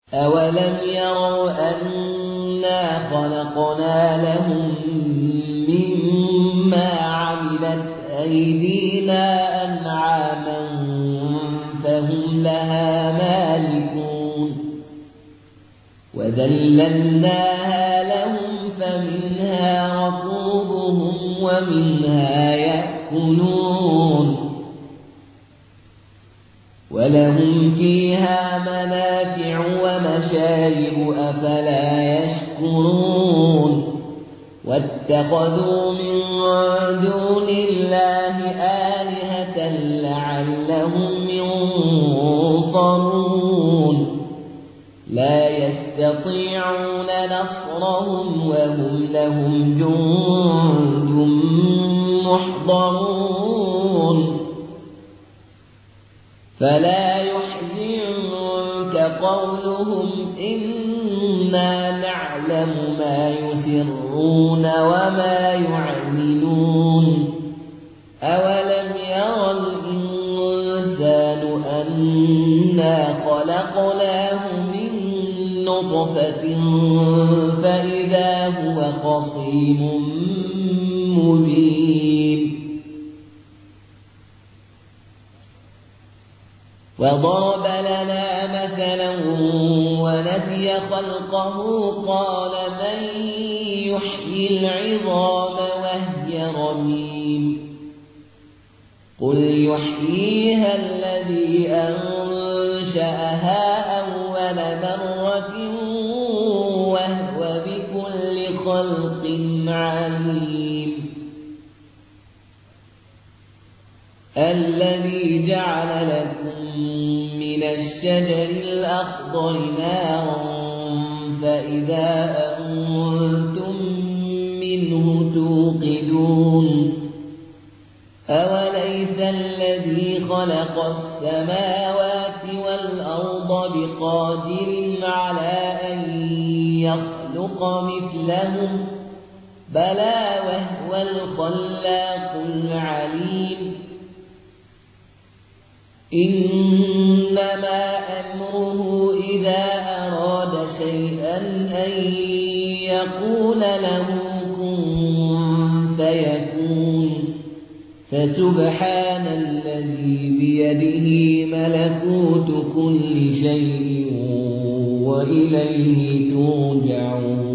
أولم يروا أنا خلقنا لهم مما عملت أيدينا أنعاما فهم لها مالكون وذللناها لهم فمنها ركوبهم ومنها يأكلون ولهم فيها منافع ومشارب أفلا يشكرون واتخذوا من دون الله آلهة لعلهم ينصرون لا يستطيعون نصرهم وهم لهم جند محضرون فلا يحزنك قولهم إنا نعلم ما يسرون وما يعلنون أولم يرى الإنسان أنا خلقناه من نطفة فإذا هو خصيم مبين وضرب لنا مثلا ونسي خلقه قال من يحيي العظام وهي رميم قل يحييها الذي أنشأها أول مرة وهو بكل خلق عليم الذي جعل لكم من الشجر الأخضر نارا فإذا أنتم منه توقدون أوليس الذي خلق السماوات والأرض بقادر على أن يخلق مثلهم بلى وهو الخلاق العليم إنما أمره إذا أراد شيئا أن يقول له كن فيكون فسبحان الذي بيده ملكوت كل شيء وإليه ترجعون